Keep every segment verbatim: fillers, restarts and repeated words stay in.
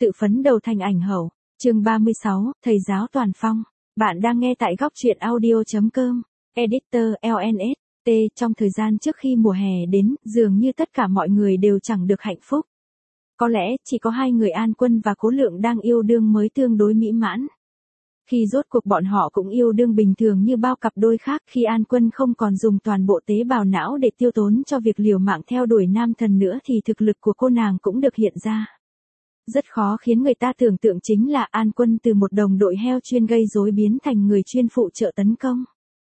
Tự phấn đầu thành ảnh hậu. Chương ba mươi sáu, Thầy giáo Toàn Phong. Bạn đang nghe tại góc truyện audio chấm com. Editor lờ en ét T. Trong thời gian trước khi mùa hè đến, dường như tất cả mọi người đều chẳng được hạnh phúc. Có lẽ chỉ có hai người An Quân và Cố Lượng đang yêu đương mới tương đối mỹ mãn. Khi rốt cuộc bọn họ cũng yêu đương bình thường như bao cặp đôi khác, khi An Quân không còn dùng toàn bộ tế bào não để tiêu tốn cho việc liều mạng theo đuổi nam thần nữa thì thực lực của cô nàng cũng được hiện ra. Rất khó khiến người ta tưởng tượng chính là An Quân từ một đồng đội heo chuyên gây rối biến thành người chuyên phụ trợ tấn công.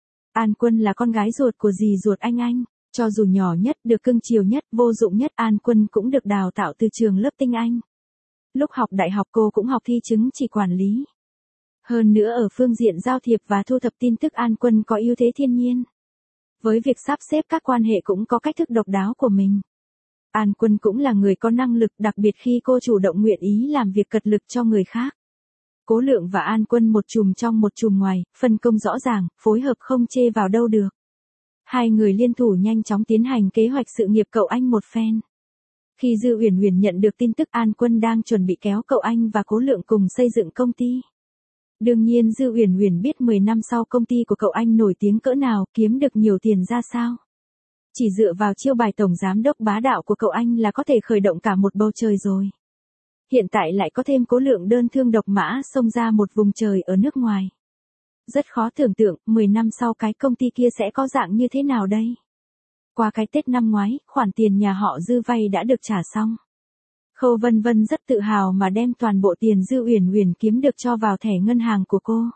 An Quân là con gái ruột của dì ruột anh anh, cho dù nhỏ nhất, được cưng chiều nhất, vô dụng nhất, An Quân cũng được đào tạo từ trường lớp tinh Anh. Lúc học đại học cô cũng học thi chứng chỉ quản lý. Hơn nữa ở phương diện giao thiệp và thu thập tin tức An Quân có ưu thế thiên nhiên. Với việc sắp xếp các quan hệ cũng có cách thức độc đáo của mình. An Quân cũng là người có năng lực, đặc biệt khi cô chủ động nguyện ý làm việc cật lực cho người khác. Cố Lượng và An Quân một chùm trong một chùm ngoài, phân công rõ ràng, phối hợp không chê vào đâu được. Hai người liên thủ nhanh chóng tiến hành kế hoạch sự nghiệp cậu anh một phen. Khi Dư Uyển Uyển nhận được tin tức An Quân đang chuẩn bị kéo cậu anh và Cố Lượng cùng xây dựng công ty. Đương nhiên Dư Uyển Uyển biết mười năm sau công ty của cậu anh nổi tiếng cỡ nào, kiếm được nhiều tiền ra sao. Chỉ dựa vào chiêu bài tổng giám đốc bá đạo của cậu anh là có thể khởi động cả một bầu trời rồi. Hiện tại lại có thêm Cố Lượng đơn thương độc mã xông ra một vùng trời ở nước ngoài. Rất khó tưởng tượng, mười năm sau cái công ty kia sẽ có dạng như thế nào đây. Qua cái Tết năm ngoái, khoản tiền nhà họ Dư vay đã được trả xong. Khâu Vân Vân rất tự hào mà đem toàn bộ tiền Dư Uyển Uyển kiếm được cho vào thẻ ngân hàng của cô.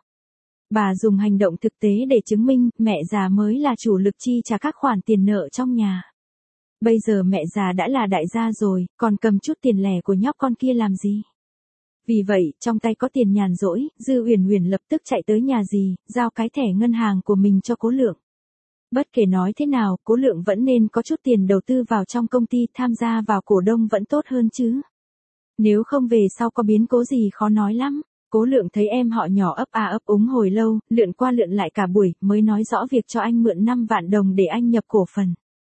Bà dùng hành động thực tế để chứng minh mẹ già mới là chủ lực chi trả các khoản tiền nợ trong nhà. Bây giờ mẹ già đã là đại gia rồi, còn cầm chút tiền lẻ của nhóc con kia làm gì? Vì vậy, trong tay có tiền nhàn rỗi, Dư Uyển Uyển lập tức chạy tới nhà dì, giao cái thẻ ngân hàng của mình cho Cố Lượng. Bất kể nói thế nào, Cố Lượng vẫn nên có chút tiền đầu tư vào trong công ty, tham gia vào cổ đông vẫn tốt hơn chứ. Nếu không về sau có biến cố gì khó nói lắm. Cố Lượng thấy em họ nhỏ ấp a ấp úng hồi lâu, lượn qua lượn lại cả buổi, mới nói rõ việc cho anh mượn năm vạn đồng để anh nhập cổ phần.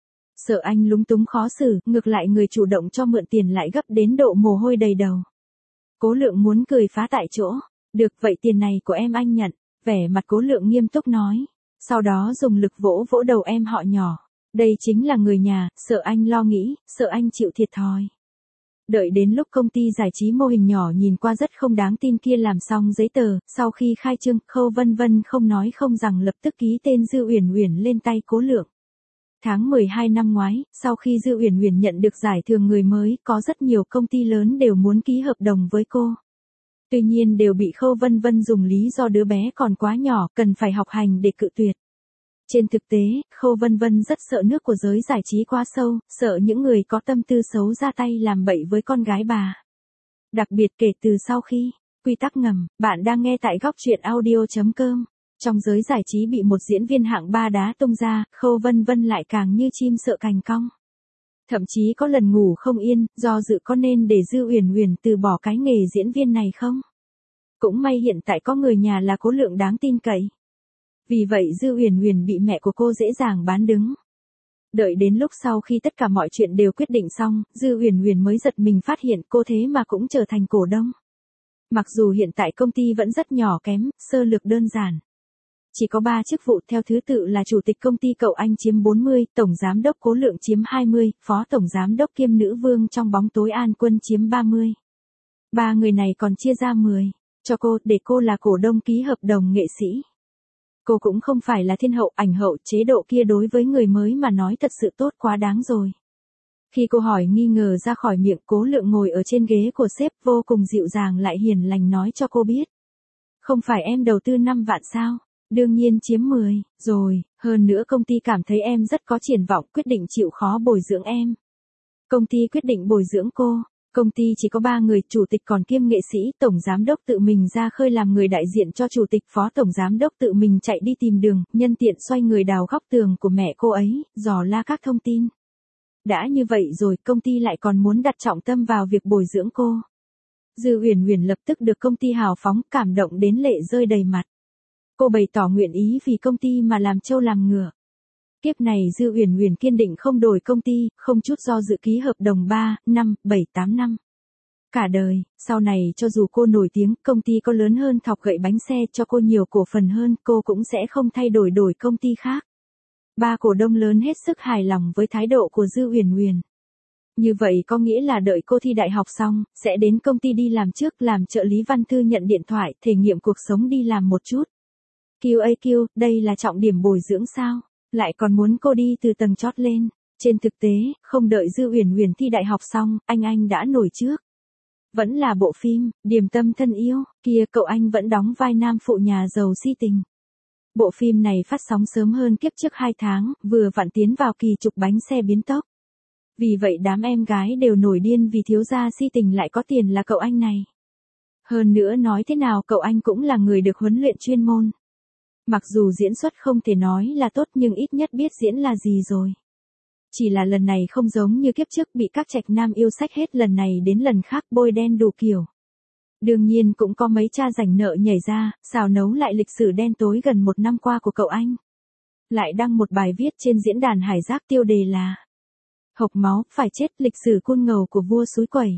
Sợ anh lúng túng khó xử, ngược lại người chủ động cho mượn tiền lại gấp đến độ mồ hôi đầy đầu. Cố Lượng muốn cười phá tại chỗ. Được, vậy tiền này của em anh nhận. Vẻ mặt Cố Lượng nghiêm túc nói. Sau đó dùng lực vỗ vỗ đầu em họ nhỏ. Đây chính là người nhà, sợ anh lo nghĩ, sợ anh chịu thiệt thòi. Đợi đến lúc công ty giải trí mô hình nhỏ nhìn qua rất không đáng tin kia làm xong giấy tờ, sau khi khai trương, Khâu Vân Vân không nói không rằng lập tức ký tên Dư Uyển Uyển lên tay Cố Lượng. Tháng mười hai năm ngoái, sau khi Dư Uyển Uyển nhận được giải thưởng người mới, có rất nhiều công ty lớn đều muốn ký hợp đồng với cô. Tuy nhiên đều bị Khâu Vân Vân dùng lý do đứa bé còn quá nhỏ, cần phải học hành để cự tuyệt. Trên thực tế, Khâu Vân Vân rất sợ nước của giới giải trí quá sâu, sợ những người có tâm tư xấu ra tay làm bậy với con gái bà. Đặc biệt kể từ sau khi, quy tắc ngầm, bạn đang nghe tại góc truyện audio chấm com. Trong giới giải trí bị một diễn viên hạng ba đá tung ra, Khâu Vân Vân lại càng như chim sợ cành cong. Thậm chí có lần ngủ không yên, do dự có nên để Dư Uyển Uyển từ bỏ cái nghề diễn viên này không? Cũng may hiện tại có người nhà là Cố Lượng đáng tin cậy. Vì vậy Dư Uyển Uyển bị mẹ của cô dễ dàng bán đứng. Đợi đến lúc sau khi tất cả mọi chuyện đều quyết định xong, Dư Uyển Uyển mới giật mình phát hiện cô thế mà cũng trở thành cổ đông. Mặc dù hiện tại công ty vẫn rất nhỏ kém, sơ lược đơn giản. Chỉ có ba chức vụ theo thứ tự là chủ tịch công ty cậu anh chiếm bốn mươi, tổng giám đốc Cố Lượng chiếm hai mươi, phó tổng giám đốc kiêm nữ vương trong bóng tối An Quân chiếm ba mươi. Ba người này còn chia ra mười, cho cô, để cô là cổ đông ký hợp đồng nghệ sĩ. Cô cũng không phải là thiên hậu, ảnh hậu, chế độ kia đối với người mới mà nói thật sự tốt quá đáng rồi. Khi cô hỏi nghi ngờ ra khỏi miệng, Cố Lượng ngồi ở trên ghế của sếp vô cùng dịu dàng lại hiền lành nói cho cô biết. Không phải em đầu tư năm vạn sao? Đương nhiên chiếm mười, rồi, hơn nữa công ty cảm thấy em rất có triển vọng, quyết định chịu khó bồi dưỡng em. Công ty quyết định bồi dưỡng cô. Công ty chỉ có ba người, chủ tịch còn kiêm nghệ sĩ, tổng giám đốc tự mình ra khơi làm người đại diện cho chủ tịch, phó tổng giám đốc tự mình chạy đi tìm đường, nhân tiện xoay người đào góc tường của mẹ cô ấy, dò la các thông tin. Đã như vậy rồi, công ty lại còn muốn đặt trọng tâm vào việc bồi dưỡng cô. Dư Uyển Uyển lập tức được công ty hào phóng, cảm động đến lệ rơi đầy mặt. Cô bày tỏ nguyện ý vì công ty mà làm trâu làm ngựa. Kiếp này Dư Uyển Uyển kiên định không đổi công ty, không chút do dự ký hợp đồng ba, năm, bảy, tám năm. Cả đời, sau này cho dù cô nổi tiếng, công ty có lớn hơn thọc gậy bánh xe cho cô nhiều cổ phần hơn, cô cũng sẽ không thay đổi đổi công ty khác. Ba cổ đông lớn hết sức hài lòng với thái độ của Dư Uyển Uyển. Như vậy có nghĩa là đợi cô thi đại học xong, sẽ đến công ty đi làm trước, làm trợ lý văn thư nhận điện thoại, thể nghiệm cuộc sống đi làm một chút. quy a quy, đây là trọng điểm bồi dưỡng sao? Lại còn muốn cô đi từ tầng chót lên. Trên thực tế, không đợi Dư Uyển Uyển thi đại học xong, anh anh đã nổi trước. Vẫn là bộ phim, Điềm Tâm Thân Yêu, kia cậu anh vẫn đóng vai nam phụ nhà giàu si tình. Bộ phim này phát sóng sớm hơn kiếp trước hai tháng, vừa vặn tiến vào kỳ trục bánh xe biến tốc. Vì vậy đám em gái đều nổi điên vì thiếu gia si tình lại có tiền là cậu anh này. Hơn nữa nói thế nào cậu anh cũng là người được huấn luyện chuyên môn. Mặc dù diễn xuất không thể nói là tốt nhưng ít nhất biết diễn là gì rồi. Chỉ là lần này không giống như kiếp trước bị các trạch nam yêu sách hết, lần này đến lần khác bôi đen đủ kiểu. Đương nhiên cũng có mấy cha rảnh nợ nhảy ra, xào nấu lại lịch sử đen tối gần một năm qua của cậu anh. Lại đăng một bài viết trên diễn đàn Hải Giác tiêu đề là Hộc máu, phải chết, lịch sử côn ngầu của vua súi quẩy.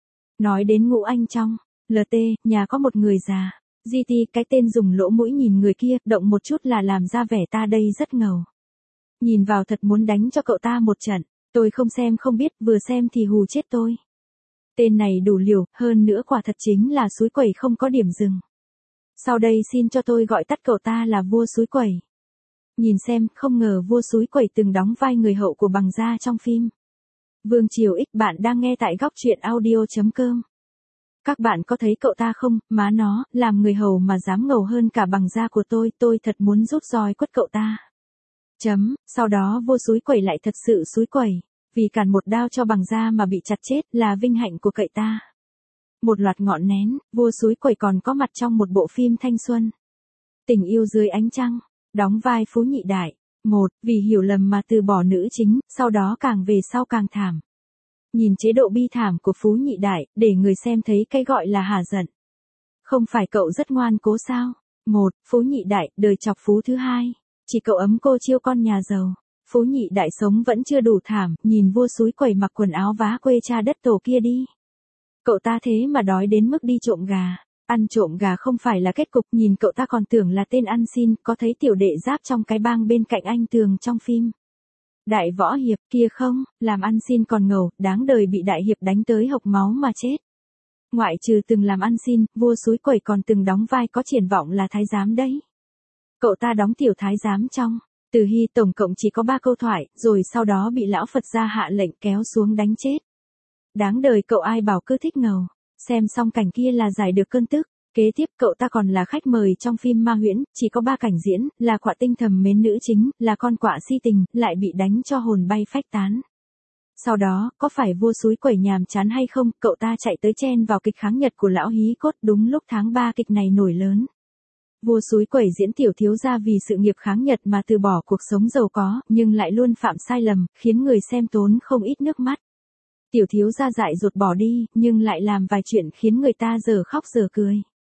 Nói đến Ngũ Anh trong lờ tê, nhà có một người già. giê tê, cái tên dùng lỗ mũi nhìn người kia, động một chút là làm ra vẻ ta đây rất ngầu. Nhìn vào thật muốn đánh cho cậu ta một trận, tôi không xem không biết, vừa xem thì hù chết tôi. Tên này đủ liều, hơn nữa quả thật chính là súi quẩy không có điểm dừng. Sau đây xin cho tôi gọi tắt cậu ta là vua súi quẩy. Nhìn xem, không ngờ vua súi quẩy từng đóng vai người hậu của Bằng Gia trong phim Vương Triều X. Bạn đang nghe tại góc truyện audio chấm com. Các bạn có thấy cậu ta không, má nó, làm người hầu mà dám ngầu hơn cả Bằng Gia của tôi, tôi thật muốn rút roi quất cậu ta. Chấm, sau đó vua súi quẩy lại thật sự súi quẩy, vì cản một đao cho Bằng Gia mà bị chặt chết là vinh hạnh của cậu ta. Một loạt ngọn nén, vua súi quẩy còn có mặt trong một bộ phim thanh xuân. Tình yêu dưới ánh trăng, đóng vai Phú Nhị Đại. Một, vì hiểu lầm mà từ bỏ nữ chính, sau đó càng về sau càng thảm. Nhìn chế độ bi thảm của Phú Nhị Đại, để người xem thấy cái gọi là hả giận. Không phải cậu rất ngoan cố sao? Một, Phú Nhị Đại, đời chọc phú thứ hai. Chỉ cậu ấm cô chiêu con nhà giàu. Phú Nhị Đại sống vẫn chưa đủ thảm, nhìn vua súi quẩy mặc quần áo vá quê cha đất tổ kia đi. Cậu ta thế mà đói đến mức đi trộm gà. Ăn trộm gà không phải là kết cục, nhìn cậu ta còn tưởng là tên ăn xin, có thấy tiểu đệ giáp trong cái bang bên cạnh anh Tường trong phim Đại Võ Hiệp kia không, làm ăn xin còn ngầu, đáng đời bị Đại Hiệp đánh tới hộc máu mà chết. Ngoại trừ từng làm ăn xin, vua súi quẩy còn từng đóng vai có triển vọng là thái giám đấy. Cậu ta đóng tiểu thái giám trong Từ Hy, tổng cộng chỉ có ba câu thoại, rồi sau đó bị lão Phật gia hạ lệnh kéo xuống đánh chết. Đáng đời cậu ai bảo cứ thích ngầu. Xem xong cảnh kia là giải được cơn tức. Kế tiếp cậu ta còn là khách mời trong phim Ma Huyễn, chỉ có ba cảnh diễn, là Quạ Tinh thầm mến nữ chính, là con quạ si tình, lại bị đánh cho hồn bay phách tán. Sau đó, có phải vua súi quẩy nhàm chán hay không, cậu ta chạy tới chen vào kịch kháng nhật của lão Hí Cốt, đúng lúc tháng ba kịch này nổi lớn. Vua súi quẩy diễn tiểu thiếu gia vì sự nghiệp kháng nhật mà từ bỏ cuộc sống giàu có, nhưng lại luôn phạm sai lầm, khiến người xem tốn không ít nước mắt. Tiểu thiếu gia dại dột bỏ đi, nhưng lại làm vài chuyện khiến người ta giờ khóc giờ cười.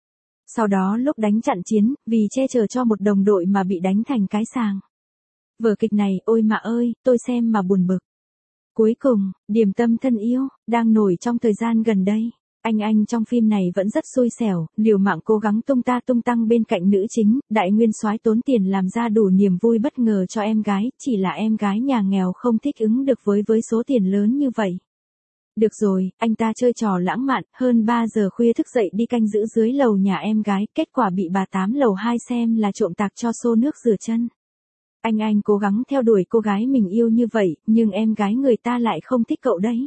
Sau đó lúc đánh trận chiến, vì che chở cho một đồng đội mà bị đánh thành cái sàng. Vở kịch này, ôi mà ơi, tôi xem mà buồn bực. Cuối cùng, Điềm Tâm Thân Yêu, đang nổi trong thời gian gần đây. Anh anh trong phim này vẫn rất xui xẻo, liều mạng cố gắng tung ta tung tăng bên cạnh nữ chính, đại nguyên soái tốn tiền làm ra đủ niềm vui bất ngờ cho em gái, chỉ là em gái nhà nghèo không thích ứng được với với số tiền lớn như vậy. Được rồi, anh ta chơi trò lãng mạn, hơn ba giờ khuya thức dậy đi canh giữ dưới lầu nhà em gái, kết quả bị bà tám lầu hai xem là trộm tạc cho xô nước rửa chân. Anh anh cố gắng theo đuổi cô gái mình yêu như vậy, nhưng em gái người ta lại không thích cậu đấy.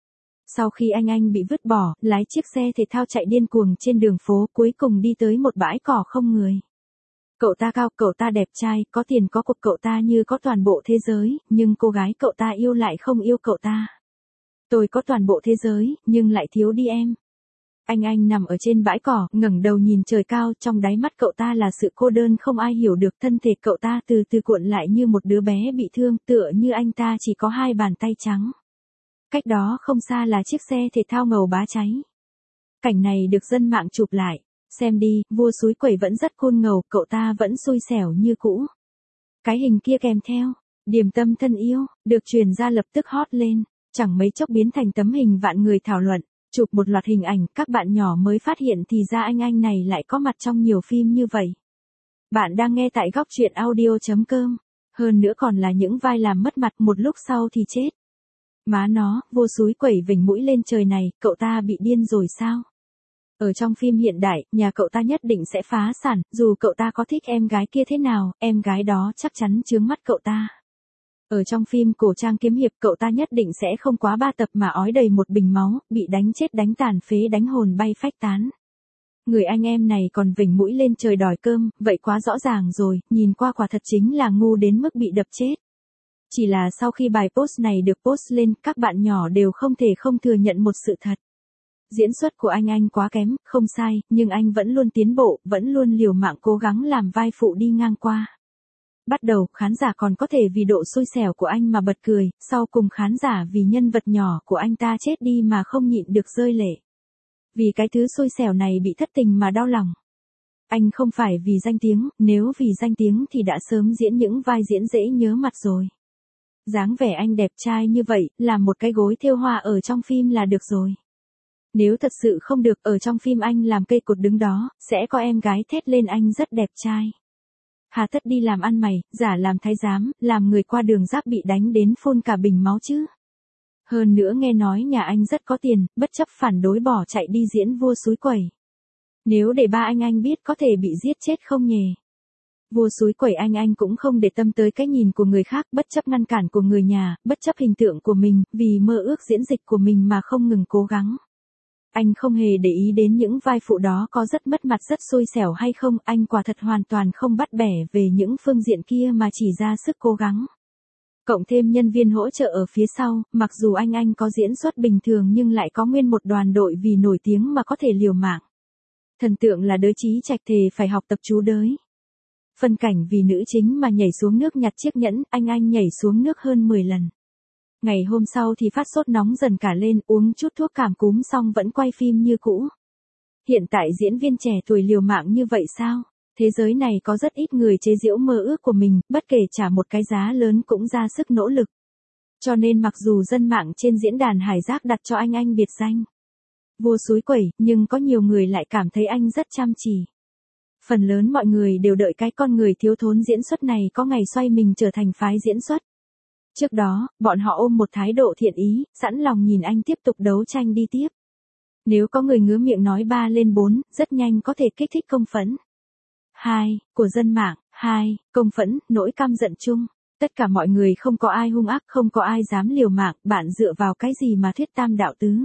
Sau khi anh anh bị vứt bỏ, lái chiếc xe thể thao chạy điên cuồng trên đường phố, cuối cùng đi tới một bãi cỏ không người. Cậu ta cao, cậu ta đẹp trai, có tiền có cuộc, cậu ta như có toàn bộ thế giới, nhưng cô gái cậu ta yêu lại không yêu cậu ta. Tôi có toàn bộ thế giới, nhưng lại thiếu đi em. Anh anh nằm ở trên bãi cỏ, ngẩng đầu nhìn trời cao, trong đáy mắt cậu ta là sự cô đơn không ai hiểu được, thân thể cậu ta từ từ cuộn lại như một đứa bé bị thương, tựa như anh ta chỉ có hai bàn tay trắng. Cách đó không xa là chiếc xe thể thao ngầu bá cháy. Cảnh này được dân mạng chụp lại. Xem đi, vua súi quẩy vẫn rất cool ngầu, cậu ta vẫn xui xẻo như cũ. Cái hình kia kèm theo, Điềm Tâm Thân Yêu, được truyền ra lập tức hot lên. Chẳng mấy chốc biến thành tấm hình vạn người thảo luận. Chụp một loạt hình ảnh, các bạn nhỏ mới phát hiện thì ra anh anh này lại có mặt trong nhiều phim như vậy. Bạn đang nghe tại góc truyện audio chấm com. Hơn nữa còn là những vai làm mất mặt một lúc sau thì chết. Má nó, vô súi quẩy vểnh mũi lên trời này, cậu ta bị điên rồi sao? Ở trong phim hiện đại, nhà cậu ta nhất định sẽ phá sản, dù cậu ta có thích em gái kia thế nào, em gái đó chắc chắn chướng mắt cậu ta. Ở trong phim cổ trang kiếm hiệp, cậu ta nhất định sẽ không quá ba tập mà ói đầy một bình máu, bị đánh chết đánh tàn phế đánh hồn bay phách tán. Người anh em này còn vểnh mũi lên trời đòi cơm, vậy quá rõ ràng rồi, nhìn qua quả thật chính là ngu đến mức bị đập chết. Chỉ là sau khi bài post này được post lên, các bạn nhỏ đều không thể không thừa nhận một sự thật. Diễn xuất của anh anh quá kém, không sai, nhưng anh vẫn luôn tiến bộ, vẫn luôn liều mạng cố gắng làm vai phụ đi ngang qua. Bắt đầu, khán giả còn có thể vì độ xui xẻo của anh mà bật cười, sau cùng khán giả vì nhân vật nhỏ của anh ta chết đi mà không nhịn được rơi lệ. Vì cái thứ xui xẻo này bị thất tình mà đau lòng. Anh không phải vì danh tiếng, nếu vì danh tiếng thì đã sớm diễn những vai diễn dễ nhớ mặt rồi. Dáng vẻ anh đẹp trai như vậy, làm một cái gối thêu hoa ở trong phim là được rồi. Nếu thật sự không được, ở trong phim anh làm cây cột đứng đó, sẽ có em gái thét lên anh rất đẹp trai. Hà tất đi làm ăn mày, giả làm thái giám, làm người qua đường giáp bị đánh đến phun cả bình máu chứ. Hơn nữa nghe nói nhà anh rất có tiền, bất chấp phản đối bỏ chạy đi diễn vua súi quẩy. Nếu để ba anh anh biết có thể bị giết chết không nhè. Vua súi quẩy anh anh cũng không để tâm tới cái nhìn của người khác, bất chấp ngăn cản của người nhà, bất chấp hình tượng của mình, vì mơ ước diễn dịch của mình mà không ngừng cố gắng. Anh không hề để ý đến những vai phụ đó có rất mất mặt rất xui xẻo hay không, anh quả thật hoàn toàn không bắt bẻ về những phương diện kia mà chỉ ra sức cố gắng. Cộng thêm nhân viên hỗ trợ ở phía sau, mặc dù anh anh có diễn xuất bình thường nhưng lại có nguyên một đoàn đội vì nổi tiếng mà có thể liều mạng. Thần tượng là Đới Chí Trạch thề phải học tập chú Đới. Phân cảnh vì nữ chính mà nhảy xuống nước nhặt chiếc nhẫn, anh anh nhảy xuống nước hơn mười lần. Ngày hôm sau thì phát sốt nóng dần cả lên, uống chút thuốc cảm cúm xong vẫn quay phim như cũ. Hiện tại diễn viên trẻ tuổi liều mạng như vậy sao? Thế giới này có rất ít người chế giễu mơ ước của mình, bất kể trả một cái giá lớn cũng ra sức nỗ lực. Cho nên mặc dù dân mạng trên diễn đàn Hải Giác đặt cho anh anh biệt danh vua súi quẩy, nhưng có nhiều người lại cảm thấy anh rất chăm chỉ. Phần lớn mọi người đều đợi cái con người thiếu thốn diễn xuất này có ngày xoay mình trở thành phái diễn xuất. Trước đó, bọn họ ôm một thái độ thiện ý, sẵn lòng nhìn anh tiếp tục đấu tranh đi tiếp. Nếu có người ngứa miệng nói ba lên bốn, rất nhanh có thể kích thích công phẫn. Hai, của dân mạng. Hai, công phẫn, nỗi căm giận chung. Tất cả mọi người không có ai hung ác, không có ai dám liều mạng, bạn dựa vào cái gì mà thuyết tam đạo tứ.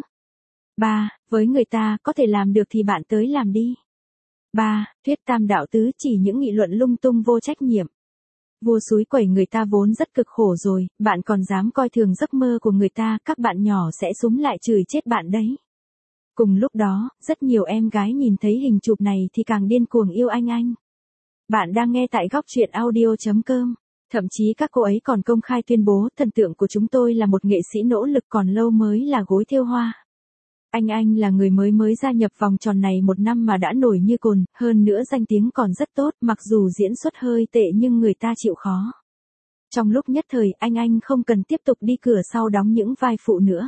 Ba, với người ta, có thể làm được thì bạn tới làm đi. Ba, thuyết tam đạo tứ chỉ những nghị luận lung tung vô trách nhiệm. Vua súi quẩy người ta vốn rất cực khổ rồi, bạn còn dám coi thường giấc mơ của người ta, các bạn nhỏ sẽ súm lại chửi chết bạn đấy. Cùng lúc đó, rất nhiều em gái nhìn thấy hình chụp này thì càng điên cuồng yêu anh anh. Bạn đang nghe tại góc truyện audio chấm com. Thậm chí các cô ấy còn công khai tuyên bố thần tượng của chúng tôi là một nghệ sĩ nỗ lực còn lâu mới là gối thêu hoa. Anh anh là người mới mới gia nhập vòng tròn này một năm mà đã nổi như cồn, hơn nữa danh tiếng còn rất tốt, mặc dù diễn xuất hơi tệ nhưng người ta chịu khó. Trong lúc nhất thời, anh anh không cần tiếp tục đi cửa sau đóng những vai phụ nữa.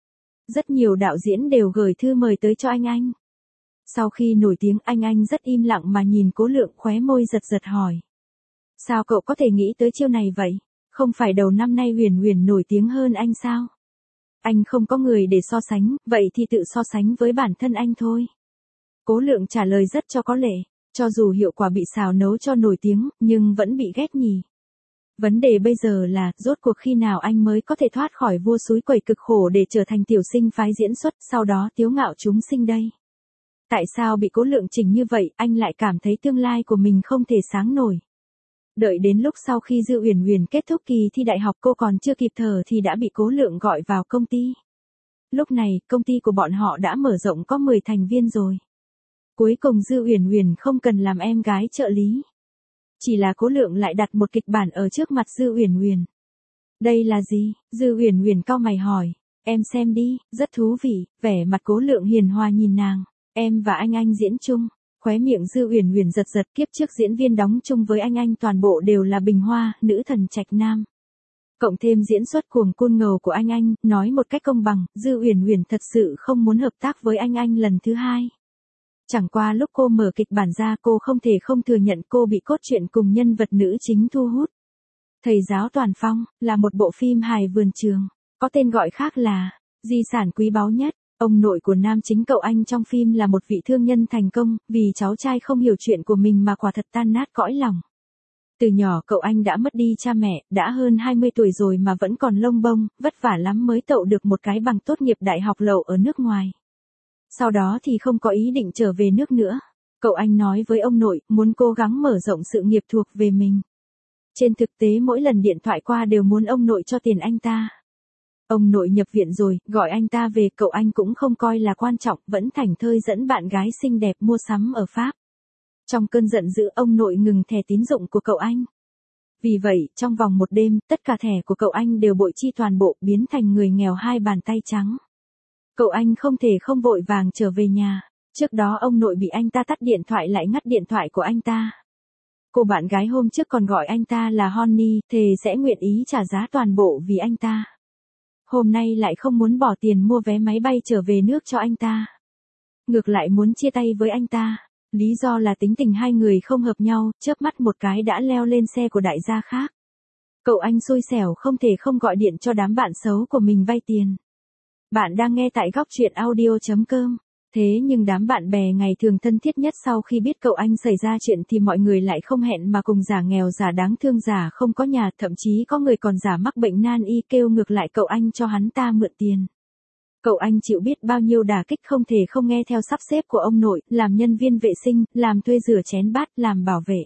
Rất nhiều đạo diễn đều gửi thư mời tới cho anh anh. Sau khi nổi tiếng, anh anh rất im lặng mà nhìn Cố Lượng, khóe môi giật giật hỏi. Sao cậu có thể nghĩ tới chiêu này vậy? Không phải đầu năm nay Huyền Huyền nổi tiếng hơn anh sao? Anh không có người để so sánh, vậy thì tự so sánh với bản thân anh thôi. Cố Lượng trả lời rất cho có lệ, cho dù hiệu quả bị xào nấu cho nổi tiếng, nhưng vẫn bị ghét nhỉ. Vấn đề bây giờ là, rốt cuộc khi nào anh mới có thể thoát khỏi vua súi quẩy cực khổ để trở thành tiểu sinh phái diễn xuất, sau đó tiếu ngạo chúng sinh đây? Tại sao bị Cố Lượng chỉnh như vậy, anh lại cảm thấy tương lai của mình không thể sáng nổi? Đợi đến lúc sau khi Dư Uyển Uyển kết thúc kỳ thi đại học cô còn chưa kịp thở thì đã bị Cố Lượng gọi vào công ty. Lúc này, công ty của bọn họ đã mở rộng có mười thành viên rồi. Cuối cùng Dư Uyển Uyển không cần làm em gái trợ lý. Chỉ là Cố Lượng lại đặt một kịch bản ở trước mặt Dư Uyển Uyển. Đây là gì? Dư Uyển Uyển cau mày hỏi. Em xem đi, rất thú vị. Vẻ mặt Cố Lượng hiền hòa nhìn nàng. Em và anh anh diễn chung. Khóe miệng Dư Uyển Uyển giật giật, kiếp trước diễn viên đóng chung với anh anh toàn bộ đều là bình hoa, nữ thần trạch nam. Cộng thêm diễn xuất cuồng côn ngầu của anh anh, nói một cách công bằng, Dư Uyển Uyển thật sự không muốn hợp tác với anh anh lần thứ hai. Chẳng qua lúc cô mở kịch bản ra cô không thể không thừa nhận cô bị cốt truyện cùng nhân vật nữ chính thu hút. Thầy giáo Toàn Phong, là một bộ phim hài vườn trường, có tên gọi khác là Di sản quý báu nhất. Ông nội của nam chính cậu anh trong phim là một vị thương nhân thành công, vì cháu trai không hiểu chuyện của mình mà quả thật tan nát cõi lòng. Từ nhỏ cậu anh đã mất đi cha mẹ, đã hơn hai mươi tuổi rồi mà vẫn còn lông bông, vất vả lắm mới tậu được một cái bằng tốt nghiệp đại học lậu ở nước ngoài. Sau đó thì không có ý định trở về nước nữa. Cậu anh nói với ông nội, muốn cố gắng mở rộng sự nghiệp thuộc về mình. Trên thực tế mỗi lần điện thoại qua đều muốn ông nội cho tiền anh ta. Ông nội nhập viện rồi, gọi anh ta về, cậu anh cũng không coi là quan trọng, vẫn thảnh thơi dẫn bạn gái xinh đẹp mua sắm ở Pháp. Trong cơn giận dữ ông nội ngừng thẻ tín dụng của cậu anh. Vì vậy, trong vòng một đêm, tất cả thẻ của cậu anh đều bội chi toàn bộ, biến thành người nghèo hai bàn tay trắng. Cậu anh không thể không vội vàng trở về nhà. Trước đó ông nội bị anh ta tắt điện thoại lại ngắt điện thoại của anh ta. Cô bạn gái hôm trước còn gọi anh ta là Honey, thề sẽ nguyện ý trả giá toàn bộ vì anh ta. Hôm nay lại không muốn bỏ tiền mua vé máy bay trở về nước cho anh ta. Ngược lại muốn chia tay với anh ta. Lý do là tính tình hai người không hợp nhau, chớp mắt một cái đã leo lên xe của đại gia khác. Cậu anh xui xẻo không thể không gọi điện cho đám bạn xấu của mình vay tiền. Bạn đang nghe tại góc truyện audio chấm com. Thế nhưng đám bạn bè ngày thường thân thiết nhất sau khi biết cậu anh xảy ra chuyện thì mọi người lại không hẹn mà cùng giả nghèo giả đáng thương giả không có nhà, thậm chí có người còn giả mắc bệnh nan y kêu ngược lại cậu anh cho hắn ta mượn tiền. Cậu anh chịu biết bao nhiêu đả kích không thể không nghe theo sắp xếp của ông nội, làm nhân viên vệ sinh, làm thuê rửa chén bát, làm bảo vệ.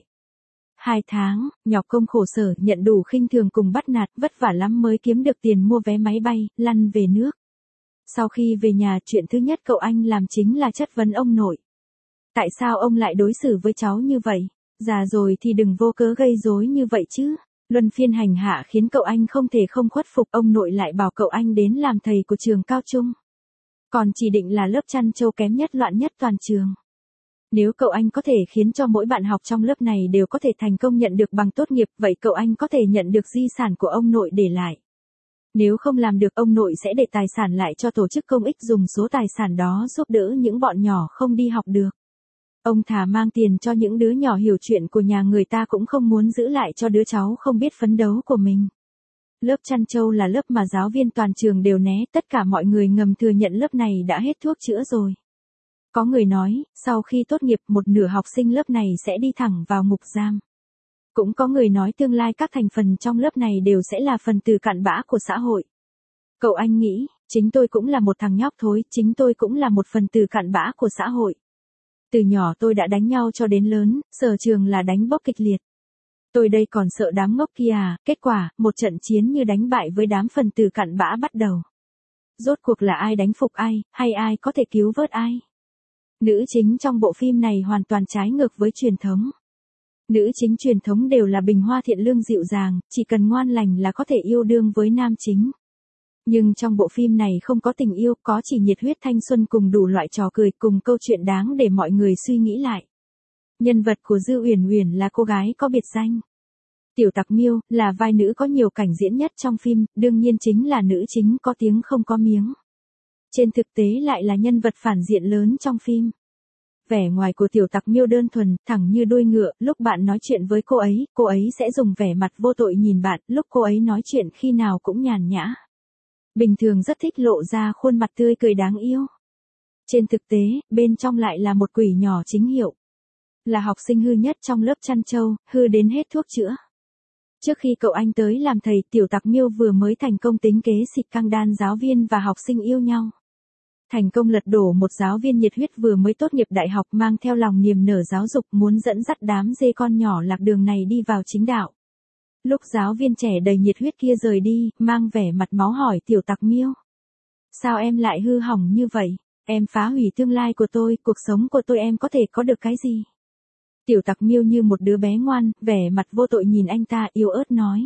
Hai tháng, nhọc công khổ sở, nhận đủ khinh thường cùng bắt nạt, vất vả lắm mới kiếm được tiền mua vé máy bay, lăn về nước. Sau khi về nhà, chuyện thứ nhất cậu anh làm chính là chất vấn ông nội. Tại sao ông lại đối xử với cháu như vậy? Già rồi thì đừng vô cớ gây rối như vậy chứ. Luân phiên hành hạ khiến cậu anh không thể không khuất phục, ông nội lại bảo cậu anh đến làm thầy của trường cao trung. Còn chỉ định là lớp chăn trâu kém nhất loạn nhất toàn trường. Nếu cậu anh có thể khiến cho mỗi bạn học trong lớp này đều có thể thành công nhận được bằng tốt nghiệp, vậy cậu anh có thể nhận được di sản của ông nội để lại. Nếu không làm được, ông nội sẽ để tài sản lại cho tổ chức công ích dùng số tài sản đó giúp đỡ những bọn nhỏ không đi học được. Ông thà mang tiền cho những đứa nhỏ hiểu chuyện của nhà người ta cũng không muốn giữ lại cho đứa cháu không biết phấn đấu của mình. Lớp chăn trâu là lớp mà giáo viên toàn trường đều né, tất cả mọi người ngầm thừa nhận lớp này đã hết thuốc chữa rồi. Có người nói, sau khi tốt nghiệp một nửa học sinh lớp này sẽ đi thẳng vào ngục giam. Cũng có người nói tương lai các thành phần trong lớp này đều sẽ là phần tử cặn bã của xã hội. Cậu anh nghĩ, chính tôi cũng là một thằng nhóc thối, chính tôi cũng là một phần tử cặn bã của xã hội. Từ nhỏ tôi đã đánh nhau cho đến lớn, sở trường là đánh bốc kịch liệt. Tôi đây còn sợ đám ngốc kia à, kết quả, một trận chiến như đánh bại với đám phần tử cặn bã bắt đầu. Rốt cuộc là ai đánh phục ai, hay ai có thể cứu vớt ai? Nữ chính trong bộ phim này hoàn toàn trái ngược với truyền thống. Nữ chính truyền thống đều là bình hoa thiện lương dịu dàng, chỉ cần ngoan lành là có thể yêu đương với nam chính. Nhưng trong bộ phim này không có tình yêu, có chỉ nhiệt huyết thanh xuân cùng đủ loại trò cười cùng câu chuyện đáng để mọi người suy nghĩ lại. Nhân vật của Dư Uyển Uyển là cô gái có biệt danh Tiểu Tặc Miêu, là vai nữ có nhiều cảnh diễn nhất trong phim, đương nhiên chính là nữ chính có tiếng không có miếng. Trên thực tế lại là nhân vật phản diện lớn trong phim. Vẻ ngoài của Tiểu Tặc Miêu đơn thuần, thẳng như đuôi ngựa, lúc bạn nói chuyện với cô ấy, cô ấy sẽ dùng vẻ mặt vô tội nhìn bạn, lúc cô ấy nói chuyện khi nào cũng nhàn nhã. Bình thường rất thích lộ ra khuôn mặt tươi cười đáng yêu. Trên thực tế, bên trong lại là một quỷ nhỏ chính hiệu. Là học sinh hư nhất trong lớp chăn trâu, hư đến hết thuốc chữa. Trước khi cậu anh tới làm thầy, Tiểu Tặc Miêu vừa mới thành công tính kế xịt căng đan giáo viên và học sinh yêu nhau. Thành công lật đổ một giáo viên nhiệt huyết vừa mới tốt nghiệp đại học mang theo lòng niềm nở giáo dục muốn dẫn dắt đám dê con nhỏ lạc đường này đi vào chính đạo. Lúc giáo viên trẻ đầy nhiệt huyết kia rời đi, mang vẻ mặt máu hỏi Tiểu Tặc Miêu. Sao em lại hư hỏng như vậy? Em phá hủy tương lai của tôi, cuộc sống của tôi em có thể có được cái gì? Tiểu Tặc Miêu như một đứa bé ngoan, vẻ mặt vô tội nhìn anh ta yếu ớt nói.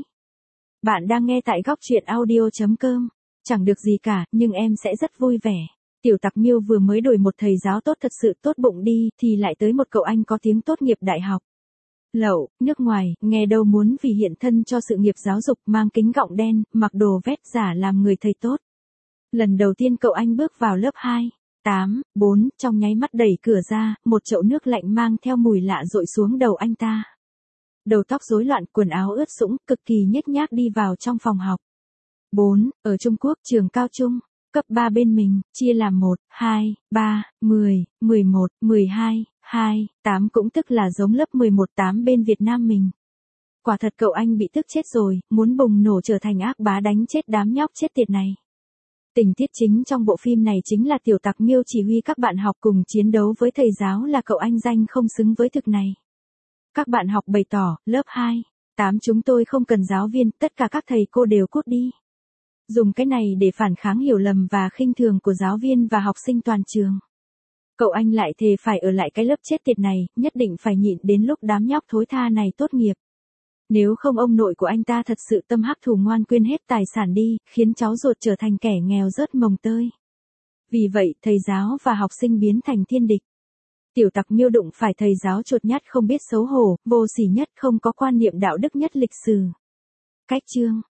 Bạn đang nghe tại góc truyện audio chấm com. Chẳng được gì cả, nhưng em sẽ rất vui vẻ. Tiểu Tặc Miêu vừa mới đổi một thầy giáo tốt thật sự tốt bụng đi, thì lại tới một cậu anh có tiếng tốt nghiệp đại học. lậu, nước ngoài, nghe đâu muốn vì hiện thân cho sự nghiệp giáo dục mang kính gọng đen, mặc đồ vest giả làm người thầy tốt. Lần đầu tiên cậu anh bước vào lớp hai, tám, bốn, trong nháy mắt đẩy cửa ra, một chậu nước lạnh mang theo mùi lạ dội xuống đầu anh ta. Đầu tóc rối loạn, quần áo ướt sũng, cực kỳ nhếch nhác đi vào trong phòng học. bốn. Ở Trung Quốc, trường cao trung, cấp ba bên mình, chia làm một, hai, ba, mười, mười một, mười hai, hai, tám cũng tức là giống lớp mười một tám bên Việt Nam mình. Quả thật cậu anh bị tức chết rồi, muốn bùng nổ trở thành ác bá đánh chết đám nhóc chết tiệt này. Tình tiết chính trong bộ phim này chính là tiểu tặc Miêu chỉ huy các bạn học cùng chiến đấu với thầy giáo là cậu anh danh không xứng với thực này. Các bạn học bày tỏ, lớp hai, tám chúng tôi không cần giáo viên, tất cả các thầy cô đều cút đi. Dùng cái này để phản kháng hiểu lầm và khinh thường của giáo viên và học sinh toàn trường. Cậu anh lại thề phải ở lại cái lớp chết tiệt này, nhất định phải nhịn đến lúc đám nhóc thối tha này tốt nghiệp. Nếu không ông nội của anh ta thật sự tâm hắc thù ngoan quyên hết tài sản đi, khiến cháu ruột trở thành kẻ nghèo rớt mồng tơi. Vì vậy, thầy giáo và học sinh biến thành thiên địch. Tiểu tặc Miêu đụng phải thầy giáo chuột nhắt không biết xấu hổ, vô sỉ nhất, không có quan niệm đạo đức nhất lịch sử. Cách chương